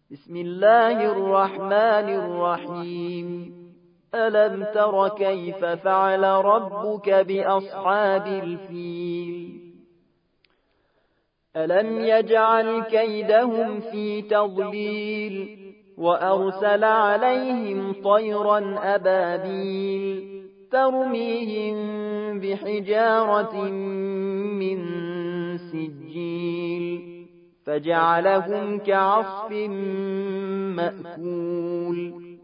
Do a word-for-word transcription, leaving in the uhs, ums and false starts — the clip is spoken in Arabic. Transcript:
بسم الله الرحمن الرحيم ألم تر كيف فعل ربك بأصحاب الفيل ألم يجعل كيدهم في تضليل وأرسل عليهم طيرا أبابيل ترميهم بحجارة من سجيل فجعلهم كعصف مأكول